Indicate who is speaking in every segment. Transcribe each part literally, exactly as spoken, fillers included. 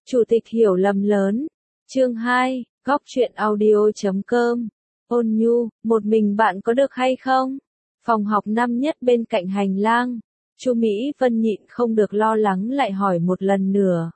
Speaker 1: Chủ tịch hiểu lầm lớn. Chương hai, góc truyện audio chấm com. Ôn Nhu, một mình bạn có được hay không? Phòng học năm nhất bên cạnh hành lang. Chu Mỹ Vân nhịn không được lo lắng lại hỏi một lần nữa.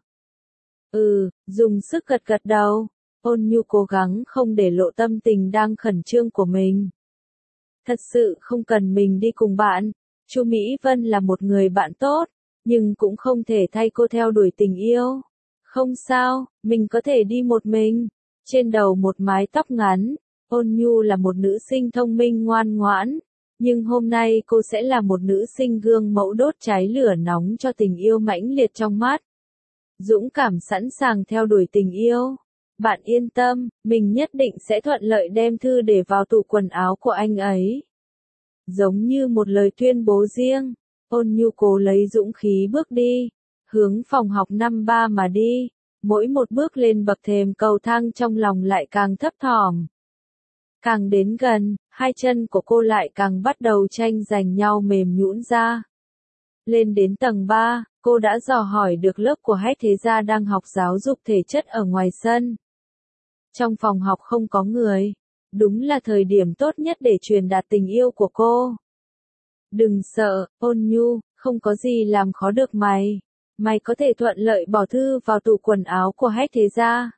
Speaker 1: Ừ, dùng sức gật gật đầu. Ôn Nhu cố gắng không để lộ tâm tình đang khẩn trương của mình. Thật sự không cần mình đi cùng bạn. Chu Mỹ Vân là một người bạn tốt, nhưng cũng không thể thay cô theo đuổi tình yêu. Không sao, mình có thể đi một mình. Trên đầu một mái tóc ngắn, Ôn Nhu là một nữ sinh thông minh ngoan ngoãn, nhưng hôm nay cô sẽ là một nữ sinh gương mẫu đốt cháy lửa nóng cho tình yêu mãnh liệt trong mắt. Dũng cảm sẵn sàng theo đuổi tình yêu. Bạn yên tâm, mình nhất định sẽ thuận lợi đem thư để vào tủ quần áo của anh ấy. Giống như một lời tuyên bố riêng, Ôn Nhu cố lấy dũng khí bước đi, hướng phòng học năm ba mà đi. Mỗi một bước lên bậc thềm cầu thang trong lòng lại càng thấp thỏm. Càng đến gần, hai chân của cô lại càng bắt đầu tranh giành nhau mềm nhũn ra. Lên đến tầng ba, cô đã dò hỏi được lớp của Hách Thế Gia đang học giáo dục thể chất ở ngoài sân. Trong phòng học không có người, đúng là thời điểm tốt nhất để truyền đạt tình yêu của cô. Đừng sợ, Ôn Nhu, không có gì làm khó được mày. Mày có thể thuận lợi bỏ thư vào tủ quần áo của Hách Thế Gia.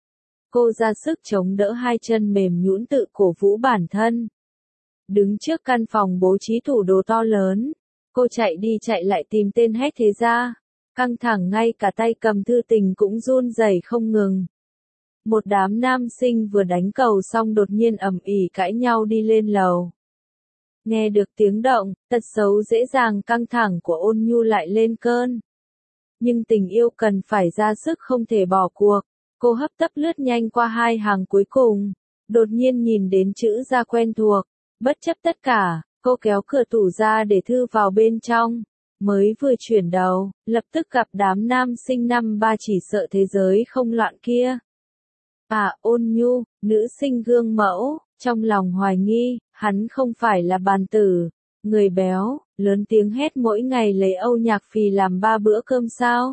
Speaker 1: Cô ra sức chống đỡ hai chân mềm nhũn tự cổ vũ bản thân. Đứng trước căn phòng bố trí tủ đồ to lớn, cô chạy đi chạy lại tìm tên Hách Thế Gia. Căng thẳng ngay cả tay cầm thư tình cũng run rẩy không ngừng. Một đám nam sinh vừa đánh cầu xong đột nhiên ầm ĩ cãi nhau đi lên lầu. Nghe được tiếng động, tật xấu dễ dàng căng thẳng của Ôn Nhu lại lên cơn. Nhưng tình yêu cần phải ra sức không thể bỏ cuộc. Cô hấp tấp lướt nhanh qua hai hàng cuối cùng. Đột nhiên nhìn đến chữ ra quen thuộc. Bất chấp tất cả, cô kéo cửa tủ ra để thư vào bên trong. Mới vừa chuyển đầu, lập tức gặp đám nam sinh năm ba chỉ sợ thế giới không loạn kia. À, Ôn Nhu, nữ sinh gương mẫu, trong lòng hoài nghi, hắn không phải là bàn tử, người béo, lớn tiếng hét mỗi ngày lấy Âu Nhạc Phì làm ba bữa cơm sao?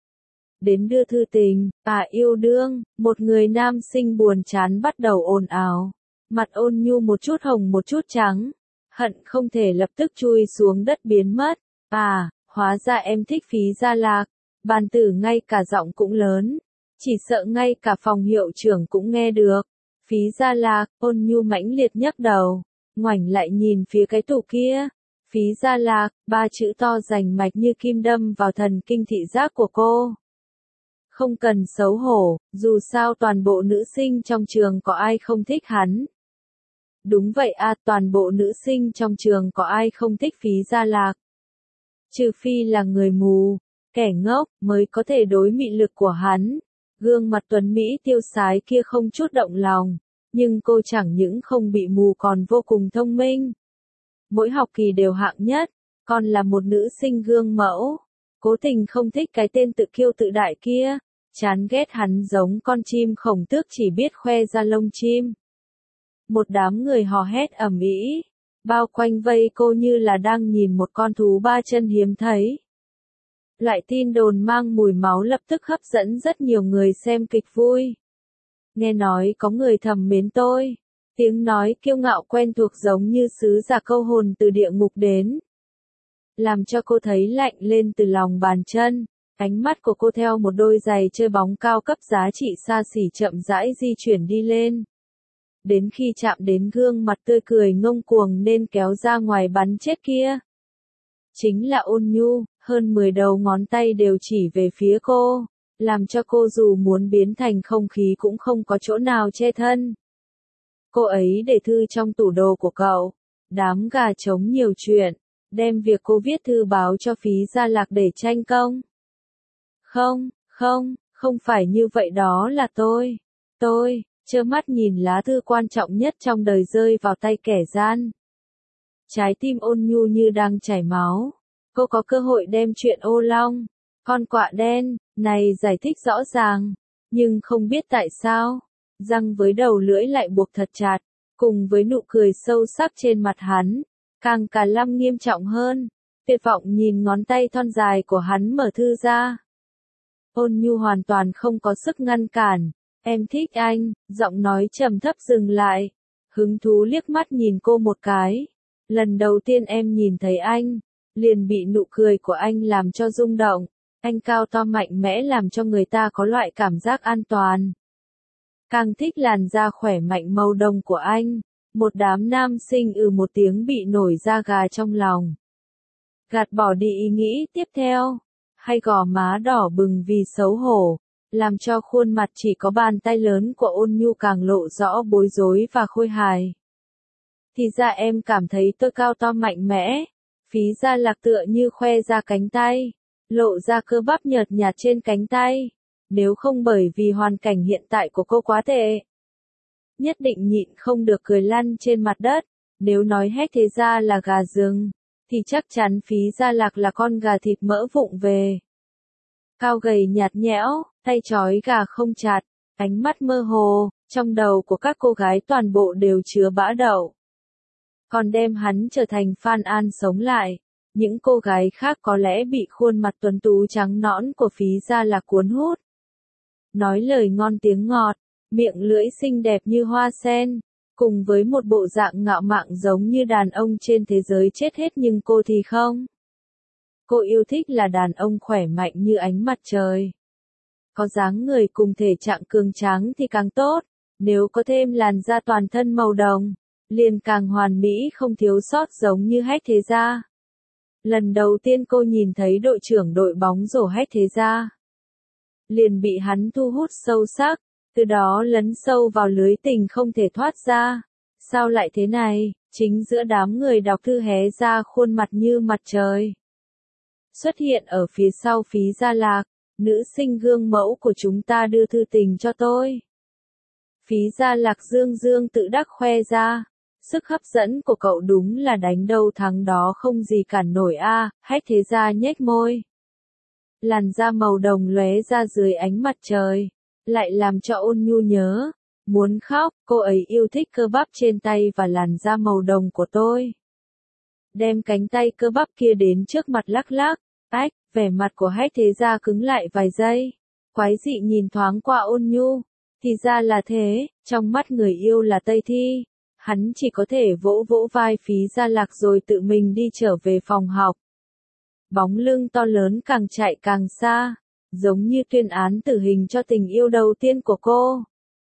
Speaker 1: Đến đưa thư tình, à yêu đương, một người nam sinh buồn chán bắt đầu ồn ào. Mặt Ôn Nhu một chút hồng một chút trắng, hận không thể lập tức chui xuống đất biến mất. À, hóa ra em thích Phí Gia Lạc, bàn tử ngay cả giọng cũng lớn. Chỉ sợ ngay cả phòng hiệu trưởng cũng nghe được. Phí Gia Lạc, Ôn Nhu mãnh liệt nhấc đầu, ngoảnh lại nhìn phía cái tủ kia. Phí Gia Lạc, ba chữ to rành mạch như kim đâm vào thần kinh thị giác của cô. Không cần xấu hổ, dù sao toàn bộ nữ sinh trong trường có ai không thích hắn. Đúng vậy à, toàn bộ nữ sinh trong trường có ai không thích Phí Gia Lạc. Trừ phi là người mù, kẻ ngốc, mới có thể đối mị lực của hắn. Gương mặt tuấn Mỹ tiêu sái kia không chút động lòng, nhưng cô chẳng những không bị mù còn vô cùng thông minh. Mỗi học kỳ đều hạng nhất, còn là một nữ sinh gương mẫu. Cố tình không thích cái tên tự kiêu tự đại kia, chán ghét hắn giống con chim khổng tước chỉ biết khoe ra lông chim. Một đám người hò hét ầm ĩ, bao quanh vây cô như là đang nhìn một con thú ba chân hiếm thấy. Loại tin đồn mang mùi máu lập tức hấp dẫn rất nhiều người xem kịch vui. Nghe nói có người thầm mến tôi. Tiếng nói kiêu ngạo quen thuộc giống như sứ giả câu hồn từ địa ngục đến. Làm cho cô thấy lạnh lên từ lòng bàn chân. Ánh mắt của cô theo một đôi giày chơi bóng cao cấp giá trị xa xỉ chậm rãi di chuyển đi lên. Đến khi chạm đến gương mặt tươi cười ngông cuồng nên kéo ra ngoài bắn chết kia. Chính là Ôn Nhu, hơn mười đầu ngón tay đều chỉ về phía cô, làm cho cô dù muốn biến thành không khí cũng không có chỗ nào che thân. Cô ấy để thư trong tủ đồ của cậu, đám gà trống nhiều chuyện, đem việc cô viết thư báo cho Phí Gia Lạc để tranh công. Không, không, không phải như vậy, đó là tôi. Tôi, trơ mắt nhìn lá thư quan trọng nhất trong đời rơi vào tay kẻ gian. Trái tim Ôn Nhu như đang chảy máu. Cô có cơ hội đem chuyện ô long, con quạ đen, này giải thích rõ ràng. Nhưng không biết tại sao, răng với đầu lưỡi lại buộc thật chặt, cùng với nụ cười sâu sắc trên mặt hắn, càng cả lăm nghiêm trọng hơn. Tuyệt vọng nhìn ngón tay thon dài của hắn mở thư ra. Ôn Nhu hoàn toàn không có sức ngăn cản. Em thích anh, giọng nói trầm thấp dừng lại. Hứng thú liếc mắt nhìn cô một cái. Lần đầu tiên em nhìn thấy anh, liền bị nụ cười của anh làm cho rung động. Anh cao to mạnh mẽ làm cho người ta có loại cảm giác an toàn. Càng thích làn da khỏe mạnh màu đồng của anh. Một đám nam sinh ừ một tiếng bị nổi da gà trong lòng. Gạt bỏ đi ý nghĩ tiếp theo. Hay gò má đỏ bừng vì xấu hổ. Làm cho khuôn mặt chỉ có bàn tay lớn của Ôn Nhu càng lộ rõ bối rối và khôi hài. Thì ra em cảm thấy tôi cao to mạnh mẽ. Phí Gia Lạc tựa như khoe ra cánh tay. Lộ ra cơ bắp nhợt nhạt trên cánh tay. Nếu không bởi vì hoàn cảnh hiện tại của cô quá tệ. Nhất định nhịn không được cười lăn trên mặt đất. Nếu nói hết thế ra là gà rừng. Thì chắc chắn Phí Gia Lạc là con gà thịt mỡ vụng về. Cao gầy nhạt nhẽo, tay trói gà không chặt, ánh mắt mơ hồ, trong đầu của các cô gái toàn bộ đều chứa bã đậu. Còn đem hắn trở thành Phan An sống lại, những cô gái khác có lẽ bị khuôn mặt tuấn tú trắng nõn của Phí Gia Lạc cuốn hút. Nói lời ngon tiếng ngọt, miệng lưỡi xinh đẹp như hoa sen, cùng với một bộ dạng ngạo mạn giống như đàn ông trên thế giới chết hết nhưng cô thì không. Cô yêu thích là đàn ông khỏe mạnh như ánh mặt trời. Có dáng người cùng thể trạng cường tráng thì càng tốt, nếu có thêm làn da toàn thân màu đồng, liền càng hoàn mỹ không thiếu sót giống như Hách Thế Gia. Lần đầu tiên cô nhìn thấy đội trưởng đội bóng rổ Hách Thế Gia, liền bị hắn thu hút sâu sắc, từ đó lấn sâu vào lưới tình không thể thoát ra. Sao lại thế này? Chính giữa đám người đọc thư hé ra khuôn mặt như mặt trời. Xuất hiện ở phía sau Phí Gia Lạc, nữ sinh gương mẫu của chúng ta đưa thư tình cho tôi. Phí Gia Lạc dương dương tự đắc khoe ra, sức hấp dẫn của cậu đúng là đánh đâu thắng đó không gì cản nổi a. À, Hách Thế Gia nhếch môi. Làn da màu đồng lóe ra dưới ánh mặt trời, lại làm cho Ôn Nhu nhớ, muốn khóc, cô ấy yêu thích cơ bắp trên tay và làn da màu đồng của tôi. Đem cánh tay cơ bắp kia đến trước mặt lắc lắc, ách, vẻ mặt của Hách Thế Gia cứng lại vài giây. Quái dị nhìn thoáng qua Ôn Nhu, thì ra là thế, trong mắt người yêu là Tây Thi. Hắn chỉ có thể vỗ vỗ vai Phí Gia Lạc rồi tự mình đi trở về phòng học. Bóng lưng to lớn càng chạy càng xa, giống như tuyên án tử hình cho tình yêu đầu tiên của cô.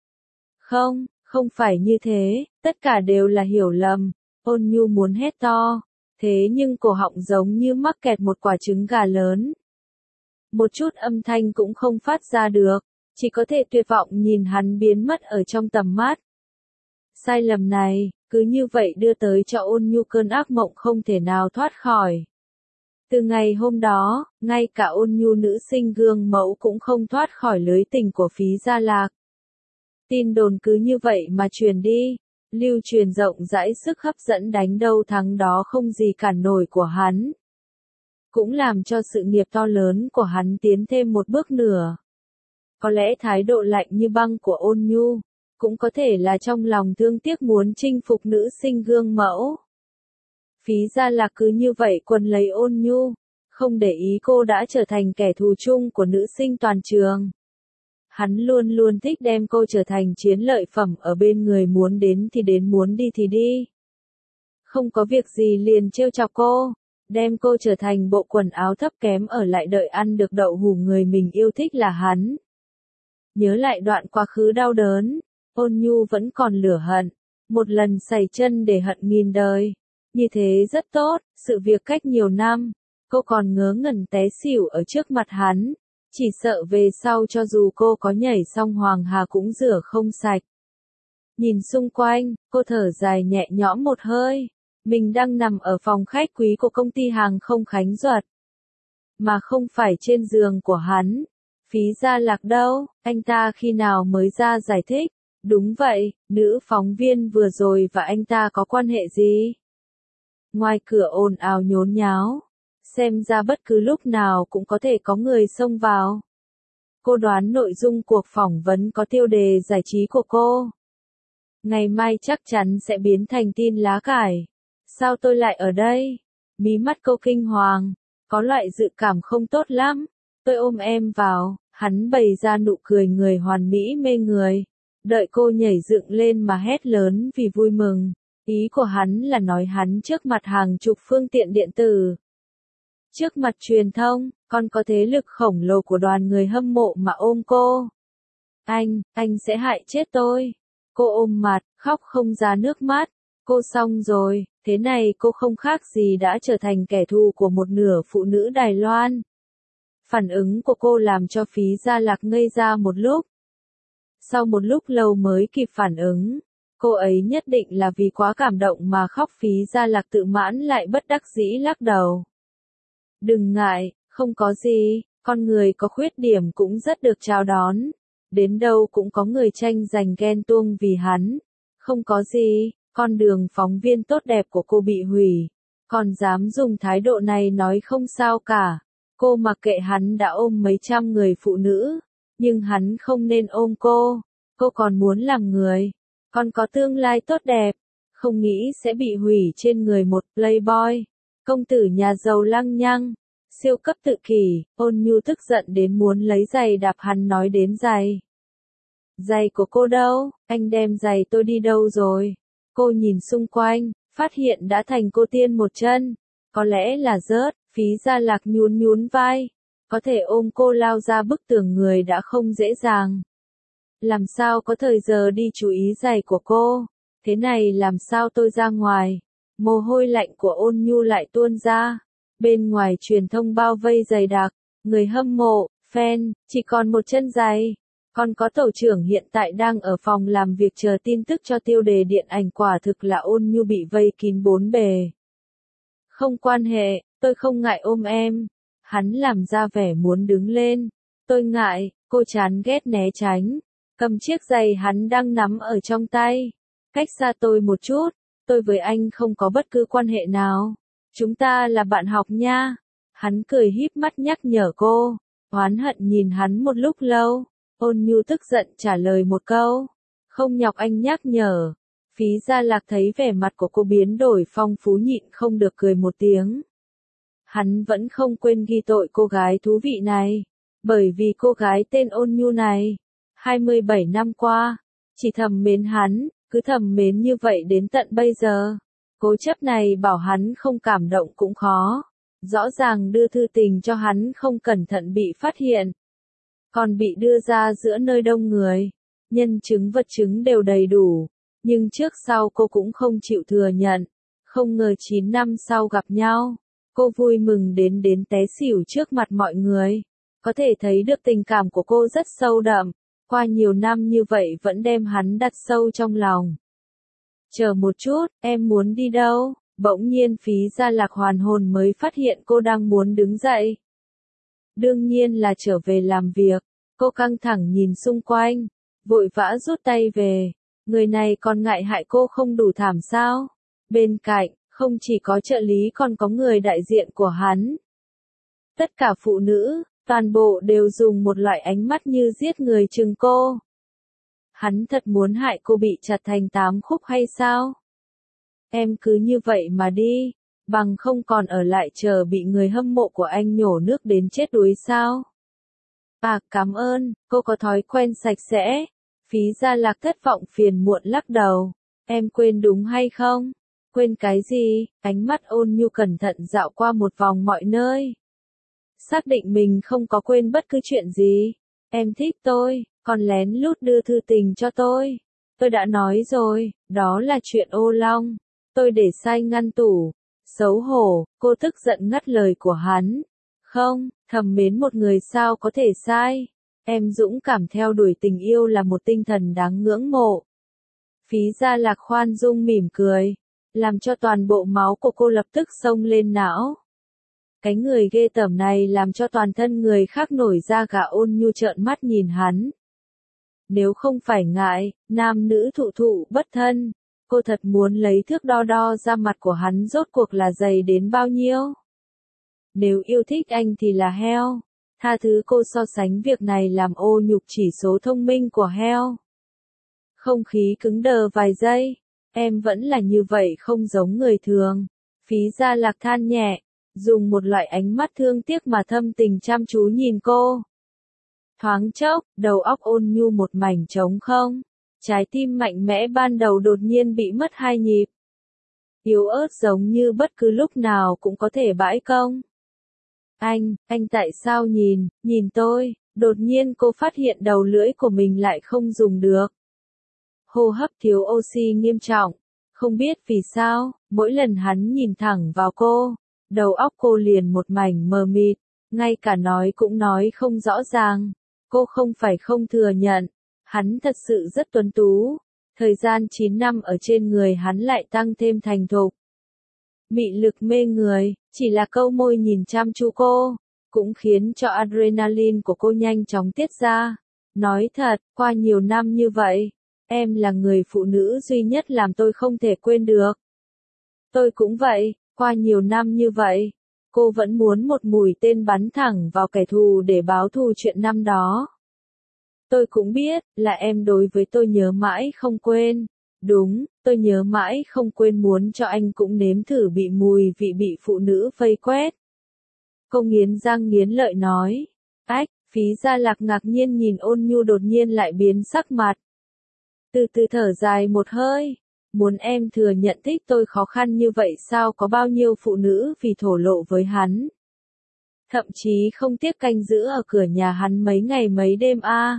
Speaker 1: Không, không phải như thế, tất cả đều là hiểu lầm. Ôn Nhu muốn hét to, thế nhưng cổ họng giống như mắc kẹt một quả trứng gà lớn. Một chút âm thanh cũng không phát ra được, chỉ có thể tuyệt vọng nhìn hắn biến mất ở trong tầm mắt. Sai lầm này, cứ như vậy đưa tới cho Ôn Nhu cơn ác mộng không thể nào thoát khỏi. Từ ngày hôm đó, ngay cả Ôn Nhu nữ sinh gương mẫu cũng không thoát khỏi lưới tình của Phí Gia Lạc. Tin đồn cứ như vậy mà truyền đi, lưu truyền rộng rãi sức hấp dẫn đánh đâu thắng đó không gì cản nổi của hắn. Cũng làm cho sự nghiệp to lớn của hắn tiến thêm một bước nữa. Có lẽ thái độ lạnh như băng của Ôn Nhu, cũng có thể là trong lòng thương tiếc muốn chinh phục nữ sinh gương mẫu. Phí Gia Lạc cứ như vậy quấn lấy Ôn Nhu, không để ý cô đã trở thành kẻ thù chung của nữ sinh toàn trường. Hắn luôn luôn thích đem cô trở thành chiến lợi phẩm ở bên người, muốn đến thì đến, muốn đi thì đi. Không có việc gì liền trêu chọc cô, đem cô trở thành bộ quần áo thấp kém ở lại đợi ăn được đậu hủ người mình yêu thích là hắn. Nhớ lại đoạn quá khứ đau đớn, Ôn Nhu vẫn còn lửa hận, một lần sẩy chân để hận nghìn đời. Như thế rất tốt, sự việc cách nhiều năm, cô còn ngớ ngẩn té xỉu ở trước mặt hắn, chỉ sợ về sau cho dù cô có nhảy xong Hoàng Hà cũng rửa không sạch. Nhìn xung quanh, cô thở dài nhẹ nhõm một hơi, mình đang nằm ở phòng khách quý của công ty hàng không Khánh Duật, mà không phải trên giường của hắn. Phí Gia Lạc đâu, anh ta khi nào mới ra giải thích? Đúng vậy, nữ phóng viên vừa rồi và anh ta có quan hệ gì? Ngoài cửa ồn ào nhốn nháo, xem ra bất cứ lúc nào cũng có thể có người xông vào. Cô đoán nội dung cuộc phỏng vấn có tiêu đề giải trí của cô. Ngày mai chắc chắn sẽ biến thành tin lá cải. Sao tôi lại ở đây? Mí mắt cô kinh hoàng, có loại dự cảm không tốt lắm. Tôi ôm em vào, Hắn bày ra nụ cười người hoàn mỹ mê người. Đợi cô nhảy dựng lên mà hét lớn vì vui mừng. Ý của hắn là nói hắn trước mặt hàng chục phương tiện điện tử. Trước mặt truyền thông, còn có thế lực khổng lồ của đoàn người hâm mộ mà ôm cô. Anh, anh sẽ hại chết tôi. Cô ôm mặt, khóc không ra nước mắt. Cô xong rồi, thế này cô không khác gì đã trở thành kẻ thù của một nửa phụ nữ Đài Loan. Phản ứng của cô làm cho Phí Gia Lạc ngây ra một lúc. Sau một lúc lâu mới kịp phản ứng. Cô ấy nhất định là vì quá cảm động mà khóc. Phí Gia Lạc tự mãn lại bất đắc dĩ lắc đầu. Đừng ngại, không có gì, con người có khuyết điểm cũng rất được chào đón. Đến đâu cũng có người tranh giành ghen tuông vì hắn. Không có gì, con đường phóng viên tốt đẹp của cô bị hủy. Còn dám dùng thái độ này nói không sao cả. Cô mặc kệ hắn đã ôm mấy trăm người phụ nữ. Nhưng hắn không nên ôm cô. Cô còn muốn làm người. Còn có tương lai tốt đẹp. Không nghĩ sẽ bị hủy trên người một playboy. Công tử nhà giàu lăng nhăng. Siêu cấp tự kỷ. Ôn Nhu tức giận đến muốn lấy giày đạp hắn nói đến giày. Giày của cô đâu? Anh đem giày tôi đi đâu rồi? Cô nhìn xung quanh, phát hiện đã thành cô tiên một chân. Có lẽ là rớt. Phí Gia Lạc nhún nhún vai. Có thể ôm cô lao ra bức tường người đã không dễ dàng. Làm sao có thời giờ đi chú ý giày của cô? Thế này làm sao tôi ra ngoài? Mồ hôi lạnh của Ôn Nhu lại tuôn ra. Bên ngoài truyền thông bao vây dày đặc. Người hâm mộ, fan, chỉ còn một chân giày. Còn có tổ trưởng hiện tại đang ở phòng làm việc chờ tin tức cho tiêu đề điện ảnh. Quả thực là Ôn Nhu bị vây kín bốn bề. Không quan hệ, tôi không ngại ôm em. Hắn làm ra vẻ muốn đứng lên. Tôi ngại, cô chán ghét né tránh. Cầm chiếc giày hắn đang nắm ở trong tay. Cách xa tôi một chút, tôi với anh không có bất cứ quan hệ nào. Chúng ta là bạn học nha. Hắn cười híp mắt nhắc nhở cô. Oán hận nhìn hắn một lúc lâu. Ôn Nhu tức giận trả lời một câu. Không nhọc anh nhắc nhở. Phí Gia Lạc thấy vẻ mặt của cô biến đổi phong phú nhịn không được cười một tiếng. Hắn vẫn không quên ghi tội cô gái thú vị này. Bởi vì cô gái tên Ôn Nhu này, hai mươi bảy năm qua, chỉ thầm mến hắn, cứ thầm mến như vậy đến tận bây giờ. Cố chấp này bảo hắn không cảm động cũng khó. Rõ ràng đưa thư tình cho hắn không cẩn thận bị phát hiện. Còn bị đưa ra giữa nơi đông người. Nhân chứng vật chứng đều đầy đủ. Nhưng trước sau cô cũng không chịu thừa nhận. Không ngờ chín năm sau gặp nhau. Cô vui mừng đến đến té xỉu trước mặt mọi người. Có thể thấy được tình cảm của cô rất sâu đậm. Qua nhiều năm như vậy vẫn đem hắn đặt sâu trong lòng. Chờ một chút, em muốn đi đâu? Bỗng nhiên Phí Gia Lạc hoàn hồn mới phát hiện cô đang muốn đứng dậy. Đương nhiên là trở về làm việc. Cô căng thẳng nhìn xung quanh. Vội vã rút tay về. Người này còn ngại hại cô không đủ thảm sao? Bên cạnh, không chỉ có trợ lý còn có người đại diện của hắn. Tất cả phụ nữ, toàn bộ đều dùng một loại ánh mắt như giết người chừng cô. Hắn thật muốn hại cô bị chặt thành tám khúc hay sao? Em cứ như vậy mà đi, bằng không còn ở lại chờ bị người hâm mộ của anh nhổ nước đến chết đuối sao? À, cảm ơn, cô có thói quen sạch sẽ. Phí Gia Lạc thất vọng phiền muộn lắc đầu. Em quên đúng hay không? Quên cái gì? Ánh mắt Ôn Nhu cẩn thận dạo qua một vòng mọi nơi. Xác định mình không có quên bất cứ chuyện gì. Em thích tôi, còn lén lút đưa thư tình cho tôi. Tôi đã nói rồi, đó là chuyện ô long. Tôi để sai ngăn tủ. Xấu hổ, cô tức giận ngắt lời của hắn. Không, thầm mến một người sao có thể sai. Em dũng cảm theo đuổi tình yêu là một tinh thần đáng ngưỡng mộ. Phí Gia Lạc khoan dung mỉm cười. Làm cho toàn bộ máu của cô lập tức xông lên não. Cái người ghê tởm này làm cho toàn thân người khác nổi da gà. Ôn Nhu trợn mắt nhìn hắn. Nếu không phải ngại, nam nữ thụ thụ bất thân, cô thật muốn lấy thước đo đo ra mặt của hắn rốt cuộc là dày đến bao nhiêu. Nếu yêu thích anh thì là heo. Tha thứ cô so sánh việc này làm ô nhục chỉ số thông minh của heo. Không khí cứng đờ vài giây. Em vẫn là như vậy không giống người thường. Phí Gia Lạc than nhẹ. Dùng một loại ánh mắt thương tiếc mà thâm tình chăm chú nhìn cô. Thoáng chốc, đầu óc Ôn Nhu một mảnh trống không. Trái tim mạnh mẽ ban đầu đột nhiên bị mất hai nhịp. Yếu ớt giống như bất cứ lúc nào cũng có thể bãi công. Anh, anh tại sao nhìn, nhìn tôi, đột nhiên cô phát hiện đầu lưỡi của mình lại không dùng được. Hô hấp thiếu oxy nghiêm trọng, không biết vì sao, mỗi lần hắn nhìn thẳng vào cô, đầu óc cô liền một mảnh mờ mịt, ngay cả nói cũng nói không rõ ràng. Cô không phải không thừa nhận, hắn thật sự rất tuấn tú, thời gian chín năm ở trên người hắn lại tăng thêm thành thục. Mị lực mê người, chỉ là câu môi nhìn chăm chú cô, cũng khiến cho adrenaline của cô nhanh chóng tiết ra. Nói thật, qua nhiều năm như vậy, em là người phụ nữ duy nhất làm tôi không thể quên được. Tôi cũng vậy, qua nhiều năm như vậy, cô vẫn muốn một mũi tên bắn thẳng vào kẻ thù để báo thù chuyện năm đó. Tôi cũng biết, là em đối với tôi nhớ mãi không quên. Đúng, tôi nhớ mãi không quên muốn cho anh cũng nếm thử bị mùi vị bị phụ nữ vây quét. Cô nghiến răng nghiến lợi nói. Ách, Phí Gia Lạc ngạc nhiên nhìn Ôn Nhu đột nhiên lại biến sắc mặt. Từ từ thở dài một hơi. Muốn em thừa nhận thích tôi khó khăn như vậy sao, có bao nhiêu phụ nữ vì thổ lộ với hắn. Thậm chí không tiếc canh giữ ở cửa nhà hắn mấy ngày mấy đêm a. À.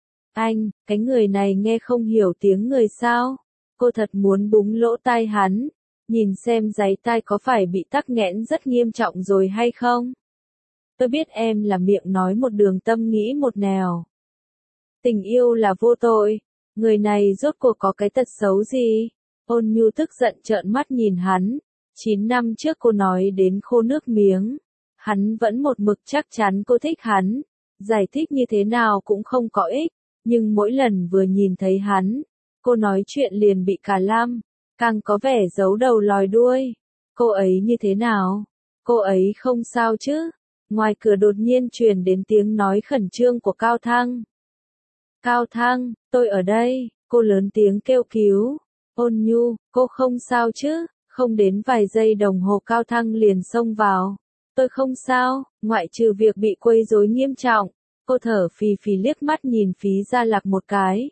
Speaker 1: Anh, cái người này nghe không hiểu tiếng người sao? Cô thật muốn búng lỗ tai hắn, nhìn xem giấy tai có phải bị tắc nghẽn rất nghiêm trọng rồi hay không? Tôi biết em là miệng nói một đường tâm nghĩ một nẻo. Tình yêu là vô tội, người này rốt cuộc có cái tật xấu gì? Ôn Nhu tức giận trợn mắt nhìn hắn, chín năm trước cô nói đến khô nước miếng, hắn vẫn một mực chắc chắn cô thích hắn, giải thích như thế nào cũng không có ích, nhưng mỗi lần vừa nhìn thấy hắn, cô nói chuyện liền bị cà lam, càng có vẻ giấu đầu lòi đuôi. Cô ấy như thế nào? Cô ấy không sao chứ? Ngoài cửa đột nhiên truyền đến tiếng nói khẩn trương của Cao Thăng. Cao Thăng, tôi ở đây, cô lớn tiếng kêu cứu. Ôn Nhu, cô không sao chứ? Không đến vài giây đồng hồ Cao Thăng liền xông vào. Tôi không sao, ngoại trừ việc bị quấy rối nghiêm trọng. Cô thở phì phì liếc mắt nhìn Phí Gia Lạc một cái.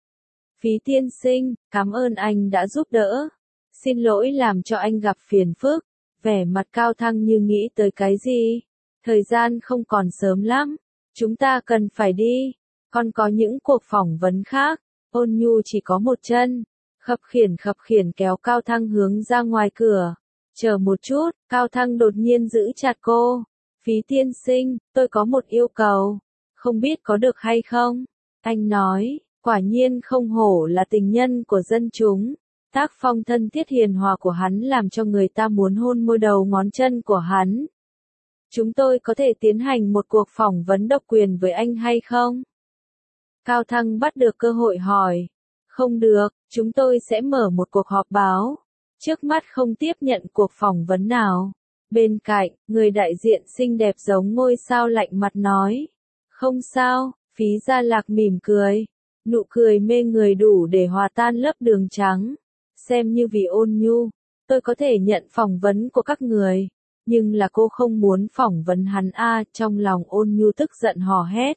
Speaker 1: Phí tiên sinh, cảm ơn anh đã giúp đỡ. Xin lỗi làm cho anh gặp phiền phức. Vẻ mặt Cao Thăng như nghĩ tới cái gì. Thời gian không còn sớm lắm. Chúng ta cần phải đi. Còn có những cuộc phỏng vấn khác. Ôn Nhu chỉ có một chân. Khập khiển khập khiển kéo Cao Thăng hướng ra ngoài cửa. Chờ một chút, Cao Thăng đột nhiên giữ chặt cô. Phí tiên sinh, tôi có một yêu cầu. Không biết có được hay không? Anh nói, quả nhiên không hổ là tình nhân của dân chúng. Tác phong thân thiết hiền hòa của hắn làm cho người ta muốn hôn môi đầu ngón chân của hắn. Chúng tôi có thể tiến hành một cuộc phỏng vấn độc quyền với anh hay không? Cao Thăng bắt được cơ hội hỏi. Không được, chúng tôi sẽ mở một cuộc họp báo. Trước mắt không tiếp nhận cuộc phỏng vấn nào. Bên cạnh, người đại diện xinh đẹp giống ngôi sao lạnh mặt nói. Không sao, Phí Gia Lạc mỉm cười. Nụ cười mê người đủ để hòa tan lớp đường trắng. Xem như vì Ôn Nhu, tôi có thể nhận phỏng vấn của các người. Nhưng là cô không muốn phỏng vấn hắn a. Trong lòng Ôn Nhu tức giận hò hét.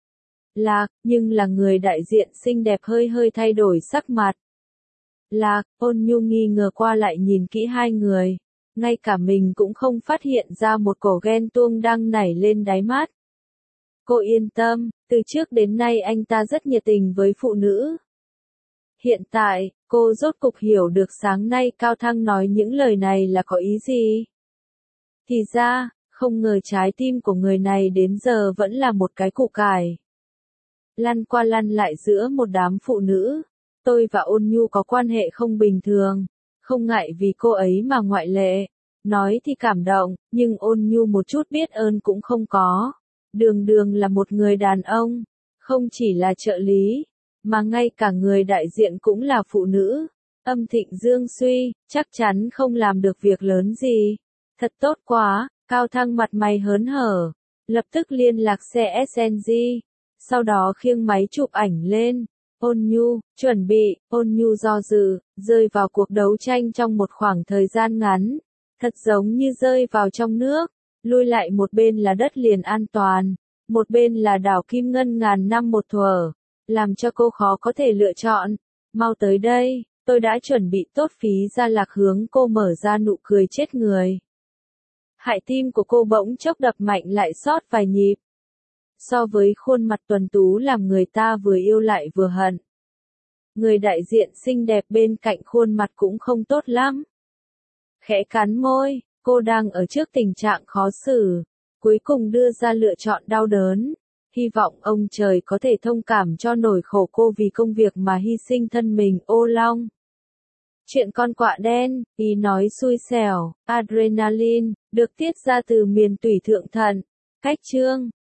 Speaker 1: Lạc, nhưng là người đại diện xinh đẹp hơi hơi thay đổi sắc mặt. Lạc, Ôn Nhu nghi ngờ qua lại nhìn kỹ hai người. Ngay cả mình cũng không phát hiện ra một cổ ghen tuông đang nảy lên đáy mắt. Cô yên tâm, từ trước đến nay anh ta rất nhiệt tình với phụ nữ. Hiện tại, cô rốt cục hiểu được sáng nay Cao Thăng nói những lời này là có ý gì. Thì ra, không ngờ trái tim của người này đến giờ vẫn là một cái củ cải. Lăn qua lăn lại giữa một đám phụ nữ. Tôi và Ôn Nhu có quan hệ không bình thường. Không ngại vì cô ấy mà ngoại lệ. Nói thì cảm động, nhưng Ôn Nhu một chút biết ơn cũng không có. Đường đường là một người đàn ông. Không chỉ là trợ lý, mà ngay cả người đại diện cũng là phụ nữ. Âm Thịnh Dương suy, chắc chắn không làm được việc lớn gì. Thật tốt quá, Cao Thăng mặt mày hớn hở. Lập tức liên lạc xe ét en giê. Sau đó khiêng máy chụp ảnh lên. Ôn Nhu, chuẩn bị, Ôn Nhu do dự, rơi vào cuộc đấu tranh trong một khoảng thời gian ngắn. Thật giống như rơi vào trong nước, lui lại một bên là đất liền an toàn. một bên là đảo kim ngân ngàn năm một thuở, làm cho cô khó có thể lựa chọn. Mau tới đây, tôi đã chuẩn bị tốt phí gia lạc hướng cô mở ra nụ cười chết người. Hại tim của cô bỗng chốc đập mạnh lại sót vài nhịp. So với khuôn mặt tuấn tú làm người ta vừa yêu lại vừa hận. Người đại diện xinh đẹp bên cạnh khuôn mặt cũng không tốt lắm. Khẽ cắn môi, cô đang ở trước tình trạng khó xử, cuối cùng đưa ra lựa chọn đau đớn. Hy vọng ông trời có thể thông cảm cho nỗi khổ cô vì công việc mà hy sinh thân mình. Ô Long. Chuyện con quạ đen, ý nói xui xẻo, adrenaline, được tiết ra từ miền tủy thượng thận. Cách chương